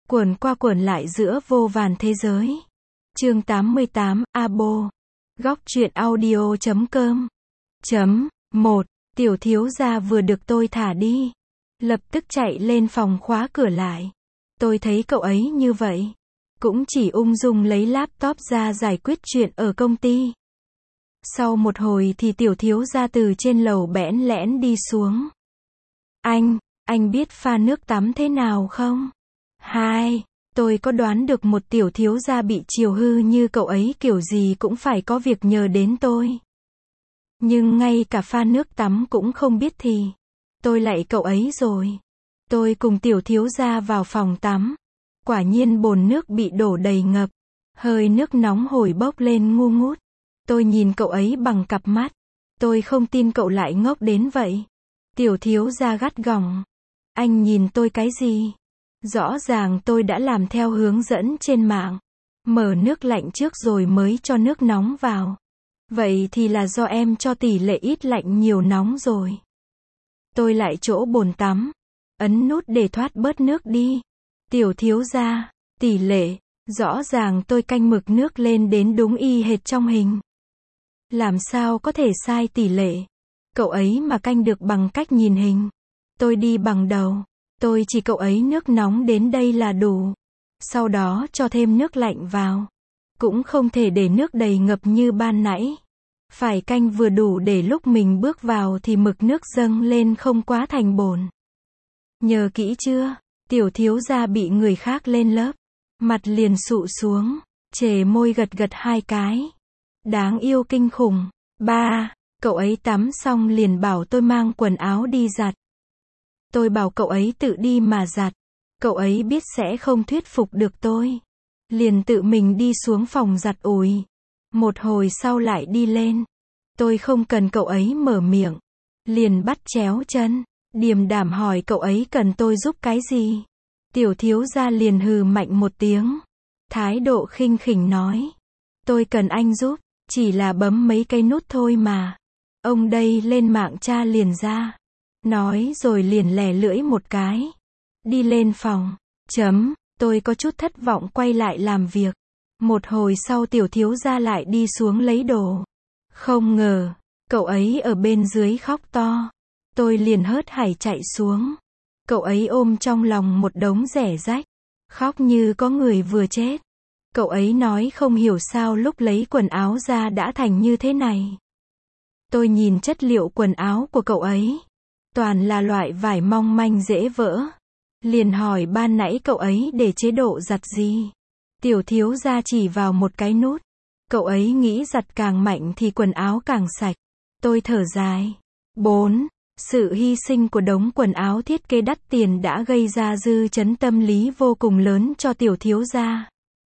Quẩn qua quẩn lại giữa vô vàn thế giới. Chương 88, Abo. Góc truyện audio.com. 1. Tiểu thiếu gia vừa được tôi thả đi. Lập tức chạy lên phòng khóa cửa lại. Tôi thấy cậu ấy như vậy. Cũng chỉ ung dung lấy laptop ra giải quyết chuyện ở công ty. Sau một hồi thì tiểu thiếu gia từ trên lầu bẽn lẽn đi xuống. Anh biết pha nước tắm thế nào không? Tôi có đoán được một tiểu thiếu gia bị chiều hư như cậu ấy kiểu gì cũng phải có việc nhờ đến tôi. Nhưng ngay cả pha nước tắm cũng không biết thì tôi lạy cậu ấy rồi. Tôi cùng tiểu thiếu gia vào phòng tắm. Quả nhiên bồn nước bị đổ đầy ngập. Hơi nước nóng hổi bốc lên ngu ngút. Tôi nhìn cậu ấy bằng cặp mắt. Tôi không tin cậu lại ngốc đến vậy. Tiểu thiếu gia gắt gỏng. Anh nhìn tôi cái gì? Rõ ràng tôi đã làm theo hướng dẫn trên mạng. Mở nước lạnh trước rồi mới cho nước nóng vào. Vậy thì là do em cho tỷ lệ ít lạnh nhiều nóng rồi. Tôi lại chỗ bồn tắm. Ấn nút để thoát bớt nước đi. Tiểu thiếu gia, tỷ lệ, rõ ràng tôi canh mực nước lên đến đúng y hệt trong hình. Làm sao có thể sai tỷ lệ? Cậu ấy mà canh được bằng cách nhìn hình. Tôi đi bằng đầu. Tôi chỉ cậu ấy nước nóng đến đây là đủ. Sau đó cho thêm nước lạnh vào. Cũng không thể để nước đầy ngập như ban nãy. Phải canh vừa đủ để lúc mình bước vào thì mực nước dâng lên không quá thành bồn. Nhớ kỹ chưa? Tiểu thiếu gia bị người khác lên lớp. Mặt liền sụ xuống. Chề môi gật gật 2 cái. Đáng yêu kinh khủng. 3. Cậu ấy tắm xong liền bảo tôi mang quần áo đi giặt. Tôi bảo cậu ấy tự đi mà giặt. Cậu ấy biết sẽ không thuyết phục được tôi. Liền tự mình đi xuống phòng giặt ủi. Một hồi sau lại đi lên. Tôi không cần cậu ấy mở miệng. Liền bắt chéo chân. Điềm đạm hỏi cậu ấy cần tôi giúp cái gì. Tiểu thiếu gia liền hừ mạnh một tiếng. Thái độ khinh khỉnh nói. Tôi cần anh giúp. Chỉ là bấm mấy cái nút thôi mà. Ông đây lên mạng tra liền ra. Nói rồi liền lè lưỡi một cái. Đi lên phòng. Tôi có chút thất vọng quay lại làm việc. Một hồi sau tiểu thiếu gia lại đi xuống lấy đồ. Không ngờ, cậu ấy ở bên dưới khóc to. Tôi liền hớt hải chạy xuống. Cậu ấy ôm trong lòng một đống rẻ rách. Khóc như có người vừa chết. Cậu ấy nói không hiểu sao lúc lấy quần áo ra đã thành như thế này. Tôi nhìn chất liệu quần áo của cậu ấy. Toàn là loại vải mong manh dễ vỡ. Liền hỏi ban nãy cậu ấy để chế độ giặt gì. Tiểu thiếu gia chỉ vào một cái nút. Cậu ấy nghĩ giặt càng mạnh thì quần áo càng sạch. Tôi thở dài. 4. Sự hy sinh của đống quần áo thiết kế đắt tiền đã gây ra dư chấn tâm lý vô cùng lớn cho tiểu thiếu gia.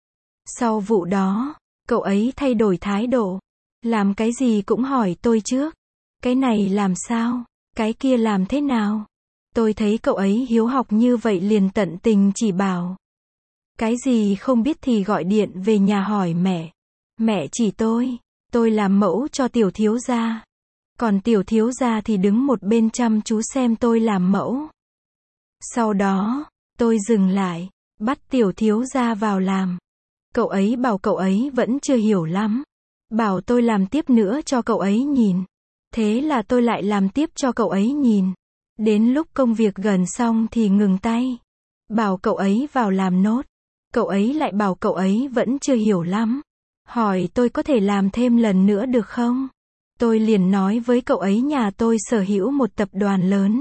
Sau vụ đó, cậu ấy thay đổi thái độ. Làm cái gì cũng hỏi tôi trước. Cái này làm sao? Cái kia làm thế nào? Tôi thấy cậu ấy hiếu học như vậy liền tận tình chỉ bảo. Cái gì không biết thì gọi điện về nhà hỏi mẹ. Mẹ chỉ tôi làm mẫu cho tiểu thiếu gia. Còn tiểu thiếu gia thì đứng một bên chăm chú xem tôi làm mẫu. Sau đó, tôi dừng lại, bắt tiểu thiếu gia vào làm. Cậu ấy bảo cậu ấy vẫn chưa hiểu lắm. Bảo tôi làm tiếp nữa cho cậu ấy nhìn. Thế là tôi lại làm tiếp cho cậu ấy nhìn. Đến lúc công việc gần xong thì ngừng tay. Bảo cậu ấy vào làm nốt. Cậu ấy lại bảo cậu ấy vẫn chưa hiểu lắm. Hỏi tôi có thể làm thêm lần nữa được không? Tôi liền nói với cậu ấy nhà tôi sở hữu một tập đoàn lớn.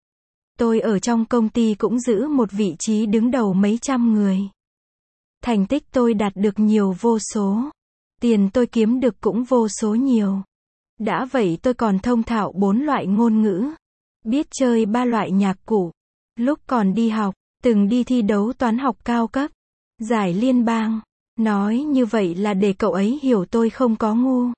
Tôi ở trong công ty cũng giữ một vị trí đứng đầu mấy trăm người. Thành tích tôi đạt được nhiều vô số. Tiền tôi kiếm được cũng vô số nhiều. Đã vậy tôi còn thông thạo 4 loại ngôn ngữ. Biết chơi 3 loại nhạc cụ. Lúc còn đi học, từng đi thi đấu toán học cao cấp. Giải liên bang. Nói như vậy là để cậu ấy hiểu tôi không có ngu.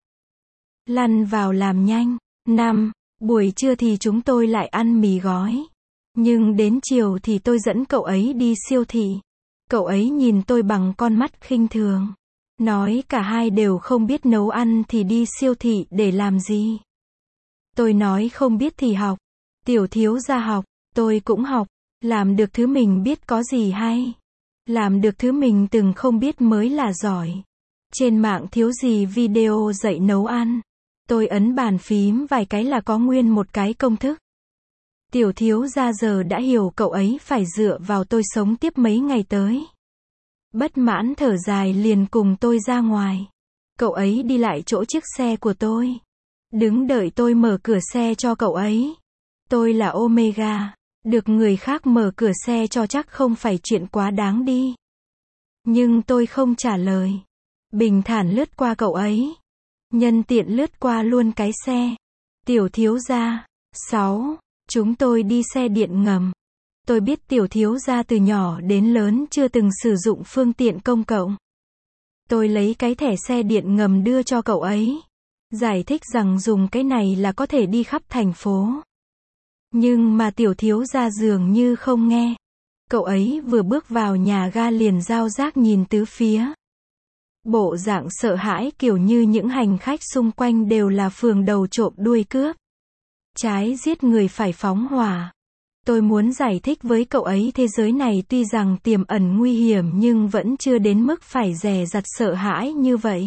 Lăn vào làm nhanh. 5. Buổi trưa thì chúng tôi lại ăn mì gói. Nhưng đến chiều thì tôi dẫn cậu ấy đi siêu thị. Cậu ấy nhìn tôi bằng con mắt khinh thường. Nói cả hai đều không biết nấu ăn thì đi siêu thị để làm gì. Tôi nói không biết thì học. Tiểu thiếu gia học, tôi cũng học. Làm được thứ mình biết có gì hay. Làm được thứ mình từng không biết mới là giỏi. Trên mạng thiếu gì video dạy nấu ăn. Tôi ấn bàn phím vài cái là có nguyên một cái công thức. Tiểu thiếu gia giờ đã hiểu cậu ấy phải dựa vào tôi sống tiếp mấy ngày tới. Bất mãn thở dài liền cùng tôi ra ngoài. Cậu ấy đi lại chỗ chiếc xe của tôi. Đứng đợi tôi mở cửa xe cho cậu ấy. Tôi là Omega. Được người khác mở cửa xe cho chắc không phải chuyện quá đáng đi. Nhưng tôi không trả lời. Bình thản lướt qua cậu ấy. Nhân tiện lướt qua luôn cái xe. Tiểu thiếu gia. 6. Chúng tôi đi xe điện ngầm. Tôi biết tiểu thiếu gia từ nhỏ đến lớn chưa từng sử dụng phương tiện công cộng. Tôi lấy cái thẻ xe điện ngầm đưa cho cậu ấy. Giải thích rằng dùng cái này là có thể đi khắp thành phố. Nhưng mà tiểu thiếu gia dường như không nghe. Cậu ấy vừa bước vào nhà ga liền giao giác nhìn tứ phía. Bộ dạng sợ hãi kiểu như những hành khách xung quanh đều là phường đầu trộm đuôi cướp. Trái giết người phải phóng hỏa. Tôi muốn giải thích với cậu ấy thế giới này tuy rằng tiềm ẩn nguy hiểm nhưng vẫn chưa đến mức phải dè dặt sợ hãi như vậy.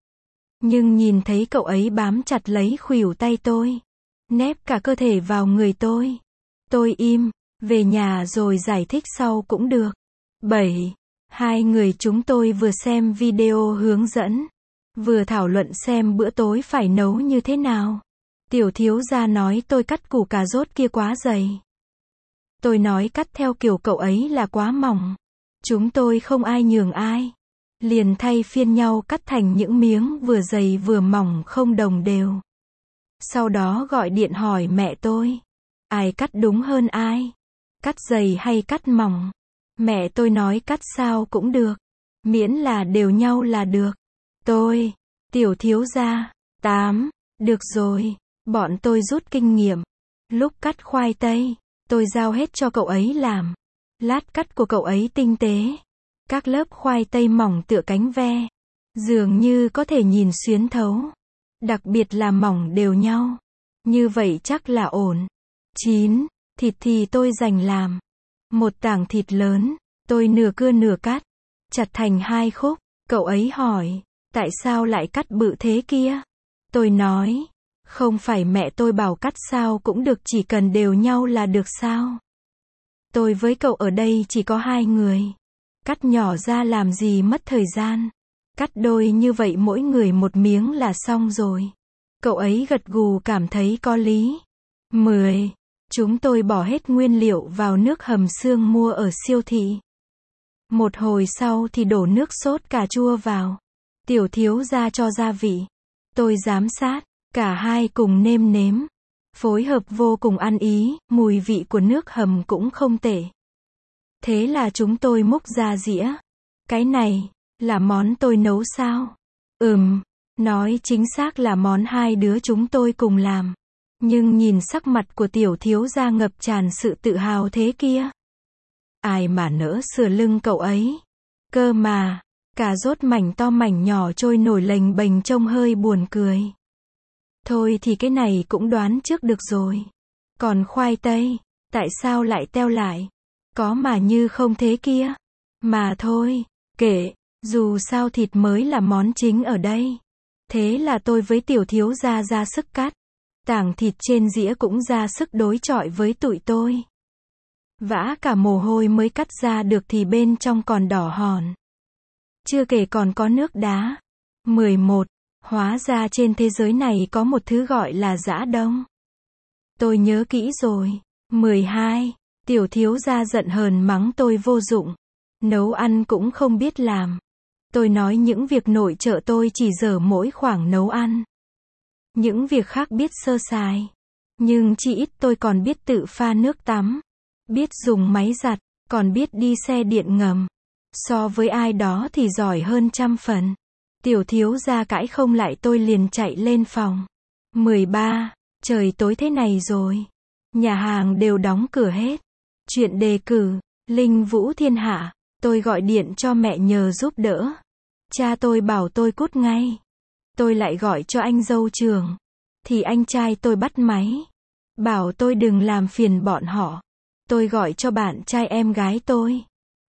Nhưng nhìn thấy cậu ấy bám chặt lấy khuỷu tay tôi. Nép cả cơ thể vào người tôi. Tôi im, về nhà rồi giải thích sau cũng được. 7. Hai người chúng tôi vừa xem video hướng dẫn. Vừa thảo luận xem bữa tối phải nấu như thế nào. Tiểu thiếu gia nói tôi cắt củ cà rốt kia quá dày. Tôi nói cắt theo kiểu cậu ấy là quá mỏng. Chúng tôi không ai nhường ai. Liền thay phiên nhau cắt thành những miếng vừa dày vừa mỏng không đồng đều. Sau đó gọi điện hỏi mẹ tôi. Ai cắt đúng hơn ai? Cắt dày hay cắt mỏng? Mẹ tôi nói cắt sao cũng được. Miễn là đều nhau là được. Tôi. Tiểu thiếu gia. 8. Được rồi. Bọn tôi rút kinh nghiệm. Lúc cắt khoai tây, tôi giao hết cho cậu ấy làm. Lát cắt của cậu ấy tinh tế. Các lớp khoai tây mỏng tựa cánh ve. Dường như có thể nhìn xuyến thấu. Đặc biệt là mỏng đều nhau. Như vậy chắc là ổn. 9. Thịt thì tôi dành làm. Một tảng thịt lớn, tôi nửa cưa nửa cắt. Chặt thành 2 khúc. Cậu ấy hỏi, tại sao lại cắt bự thế kia? Tôi nói, không phải mẹ tôi bảo cắt sao cũng được chỉ cần đều nhau là được sao? Tôi với cậu ở đây chỉ có 2 người. Cắt nhỏ ra làm gì mất thời gian. Cắt đôi như vậy mỗi người một miếng là xong rồi. Cậu ấy gật gù cảm thấy có lý. 10. Chúng tôi bỏ hết nguyên liệu vào nước hầm xương mua ở siêu thị. Một hồi sau thì đổ nước sốt cà chua vào. Tiểu thiếu gia cho gia vị. Tôi giám sát. Cả hai cùng nêm nếm. Phối hợp vô cùng ăn ý, mùi vị của nước hầm cũng không tệ. Thế là chúng tôi múc ra dĩa. Cái này, là món tôi nấu sao? Nói chính xác là món hai đứa chúng tôi cùng làm. Nhưng nhìn sắc mặt của tiểu thiếu gia ngập tràn sự tự hào thế kia. Ai mà nỡ sửa lưng cậu ấy. Cơ mà, cà rốt mảnh to mảnh nhỏ trôi nổi lềnh bềnh trông hơi buồn cười. Thôi thì cái này cũng đoán trước được rồi. Còn khoai tây, tại sao lại teo lại? Có mà như không thế kia. Mà thôi, kệ, dù sao thịt mới là món chính ở đây. Thế là tôi với tiểu thiếu gia ra sức cắt. Tảng thịt trên dĩa cũng ra sức đối chọi với tụi tôi. Vã cả mồ hôi mới cắt ra được thì bên trong còn đỏ hòn. Chưa kể còn có nước đá. 11. Hóa ra trên thế giới này có một thứ gọi là dã đông. Tôi nhớ kỹ rồi. 12. Tiểu thiếu gia giận hờn mắng tôi vô dụng. Nấu ăn cũng không biết làm. Tôi nói những việc nội trợ tôi chỉ dở mỗi khoảng nấu ăn. Những việc khác biết sơ sài. Nhưng chỉ ít tôi còn biết tự pha nước tắm. Biết dùng máy giặt, còn biết đi xe điện ngầm. So với ai đó thì giỏi hơn trăm phần. Tiểu thiếu gia cãi không lại tôi liền chạy lên phòng. 13. Trời tối thế này rồi. Nhà hàng đều đóng cửa hết. Chuyện đề cử, Linh Vũ Thiên Hạ. Tôi gọi điện cho mẹ nhờ giúp đỡ. Cha tôi bảo tôi cút ngay. Tôi lại gọi cho anh dâu trường. Thì anh trai tôi bắt máy. Bảo tôi đừng làm phiền bọn họ. Tôi gọi cho bạn trai em gái tôi.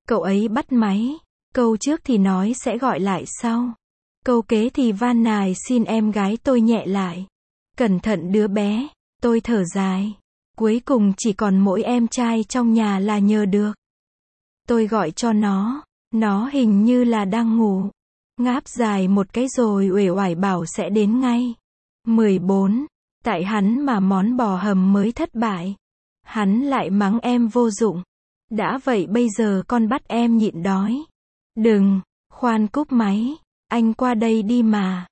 Cậu ấy bắt máy. Câu trước thì nói sẽ gọi lại sau. Câu kế thì van nài xin em gái tôi nhẹ lại. Cẩn thận đứa bé. Tôi thở dài. Cuối cùng chỉ còn mỗi em trai trong nhà là nhờ được. Tôi gọi cho nó hình như là đang ngủ. Ngáp dài một cái rồi uể oải bảo sẽ đến ngay. 14. Tại hắn mà món bò hầm mới thất bại. Hắn lại mắng em vô dụng. Đã vậy bây giờ con bắt em nhịn đói. Đừng, khoan cúp máy. Anh qua đây đi mà.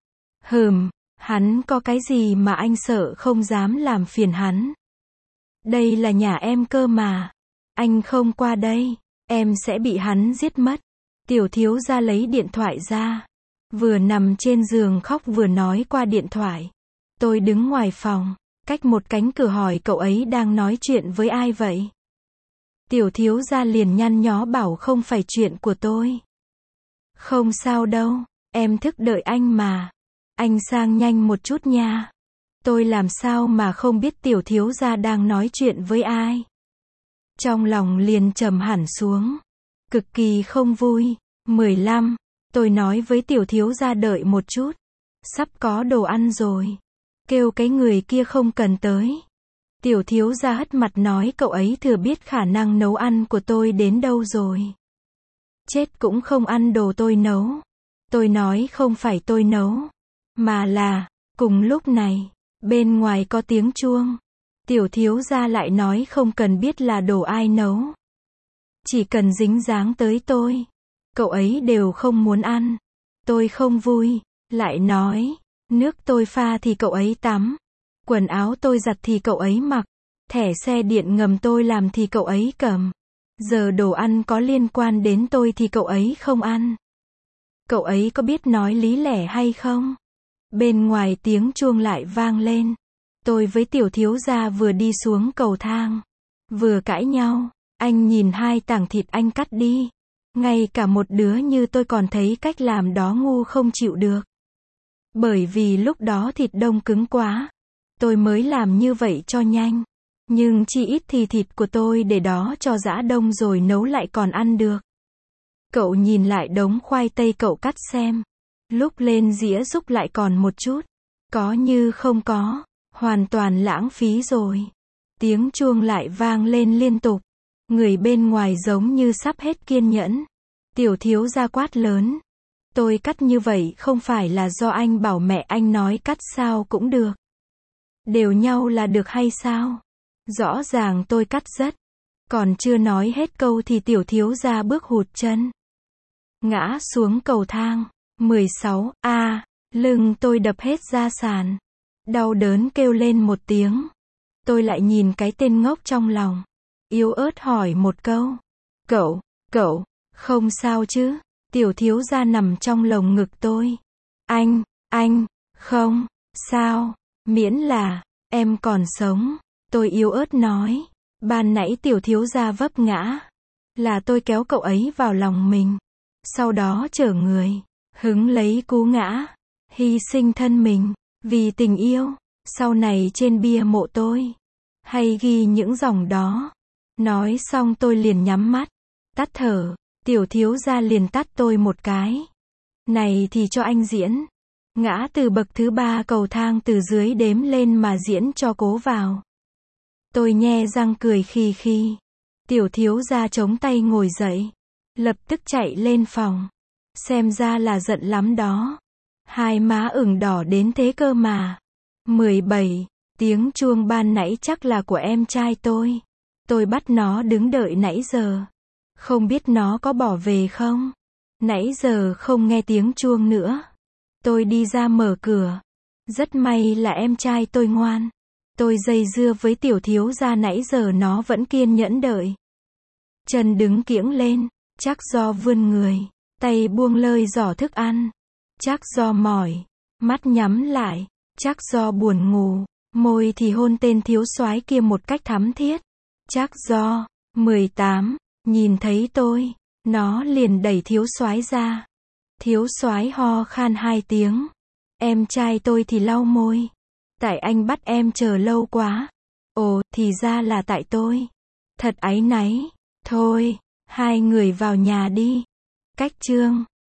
Hắn có cái gì mà anh sợ không dám làm phiền hắn. Đây là nhà em cơ mà. Anh không qua đây, em sẽ bị hắn giết mất. Tiểu thiếu gia lấy điện thoại ra. Vừa nằm trên giường khóc vừa nói qua điện thoại. Tôi đứng ngoài phòng, cách một cánh cửa hỏi cậu ấy đang nói chuyện với ai vậy. Tiểu thiếu gia liền nhăn nhó bảo không phải chuyện của tôi. Không sao đâu, em thức đợi anh mà. Anh sang nhanh một chút nha. Tôi làm sao mà không biết tiểu thiếu gia đang nói chuyện với ai. Trong lòng liền trầm hẳn xuống. Cực kỳ không vui. 15. Tôi nói với tiểu thiếu gia đợi một chút. Sắp có đồ ăn rồi. Kêu cái người kia không cần tới. Tiểu thiếu gia hất mặt nói cậu ấy thừa biết khả năng nấu ăn của tôi đến đâu rồi. Chết cũng không ăn đồ tôi nấu. Tôi nói không phải tôi nấu. Mà là, cùng lúc này, bên ngoài có tiếng chuông. Tiểu thiếu gia lại nói không cần biết là đồ ai nấu. Chỉ cần dính dáng tới tôi. Cậu ấy đều không muốn ăn. Tôi không vui. Lại nói, nước tôi pha thì cậu ấy tắm. Quần áo tôi giặt thì cậu ấy mặc. Thẻ xe điện ngầm tôi làm thì cậu ấy cầm. Giờ đồ ăn có liên quan đến tôi thì cậu ấy không ăn. Cậu ấy có biết nói lý lẽ hay không? Bên ngoài tiếng chuông lại vang lên. Tôi với tiểu thiếu gia vừa đi xuống cầu thang. Vừa cãi nhau. Anh nhìn hai tảng thịt anh cắt đi. Ngay cả một đứa như tôi còn thấy cách làm đó ngu không chịu được. Bởi vì lúc đó thịt đông cứng quá. Tôi mới làm như vậy cho nhanh. Nhưng chỉ ít thì thịt của tôi để đó cho giã đông rồi nấu lại còn ăn được. Cậu nhìn lại đống khoai tây cậu cắt xem. Lúc lên dĩa xúc lại còn một chút. Có như không có. Hoàn toàn lãng phí rồi. Tiếng chuông lại vang lên liên tục. Người bên ngoài giống như sắp hết kiên nhẫn. Tiểu thiếu gia quát lớn. Tôi cắt như vậy không phải là do anh bảo mẹ anh nói cắt sao cũng được. Đều nhau là được hay sao? Rõ ràng tôi cắt rất. Còn chưa nói hết câu thì tiểu thiếu gia bước hụt chân. Ngã xuống cầu thang. 16. Lưng tôi đập hết ra sàn. Đau đớn kêu lên một tiếng. Tôi lại nhìn cái tên ngốc trong lòng. Yếu ớt hỏi một câu. Cậu, không sao chứ? Tiểu thiếu gia nằm trong lồng ngực tôi. Anh, không, sao, miễn là, em còn sống. Tôi yếu ớt nói. Ban nãy tiểu thiếu gia vấp ngã. Là tôi kéo cậu ấy vào lòng mình. Sau đó chở người. Hứng lấy cú ngã. Hy sinh thân mình. Vì tình yêu. Sau này trên bia mộ tôi. Hay ghi những dòng đó. Nói xong tôi liền nhắm mắt. Tắt thở. Tiểu thiếu gia liền tắt tôi một cái. Này thì cho anh diễn. Ngã từ bậc thứ 3 cầu thang từ dưới đếm lên mà diễn cho cố vào. Tôi nhe răng cười khì khì. Tiểu thiếu gia chống tay ngồi dậy. Lập tức chạy lên phòng. Xem ra là giận lắm đó. Hai má ửng đỏ đến thế cơ mà. 17. Tiếng chuông ban nãy chắc là của em trai tôi. Tôi bắt nó đứng đợi nãy giờ. Không biết nó có bỏ về không? Nãy giờ không nghe tiếng chuông nữa. Tôi đi ra mở cửa. Rất may là em trai tôi ngoan. Tôi dây dưa với tiểu thiếu gia nãy giờ nó vẫn kiên nhẫn đợi. Chân đứng kiễng lên. Chắc do vươn người. Tay buông lơi giỏ thức ăn. Chắc do mỏi. Mắt nhắm lại. Chắc do buồn ngủ. Môi thì hôn tên thiếu soái kia một cách thắm thiết. Chắc do. 18. Nhìn thấy tôi. Nó liền đẩy thiếu soái ra. Thiếu soái ho khan 2 tiếng. Em trai tôi thì lau môi. Tại anh bắt em chờ lâu quá. Ồ, thì ra là tại tôi. Thật áy náy. Thôi, Hai người vào nhà đi. Cách chương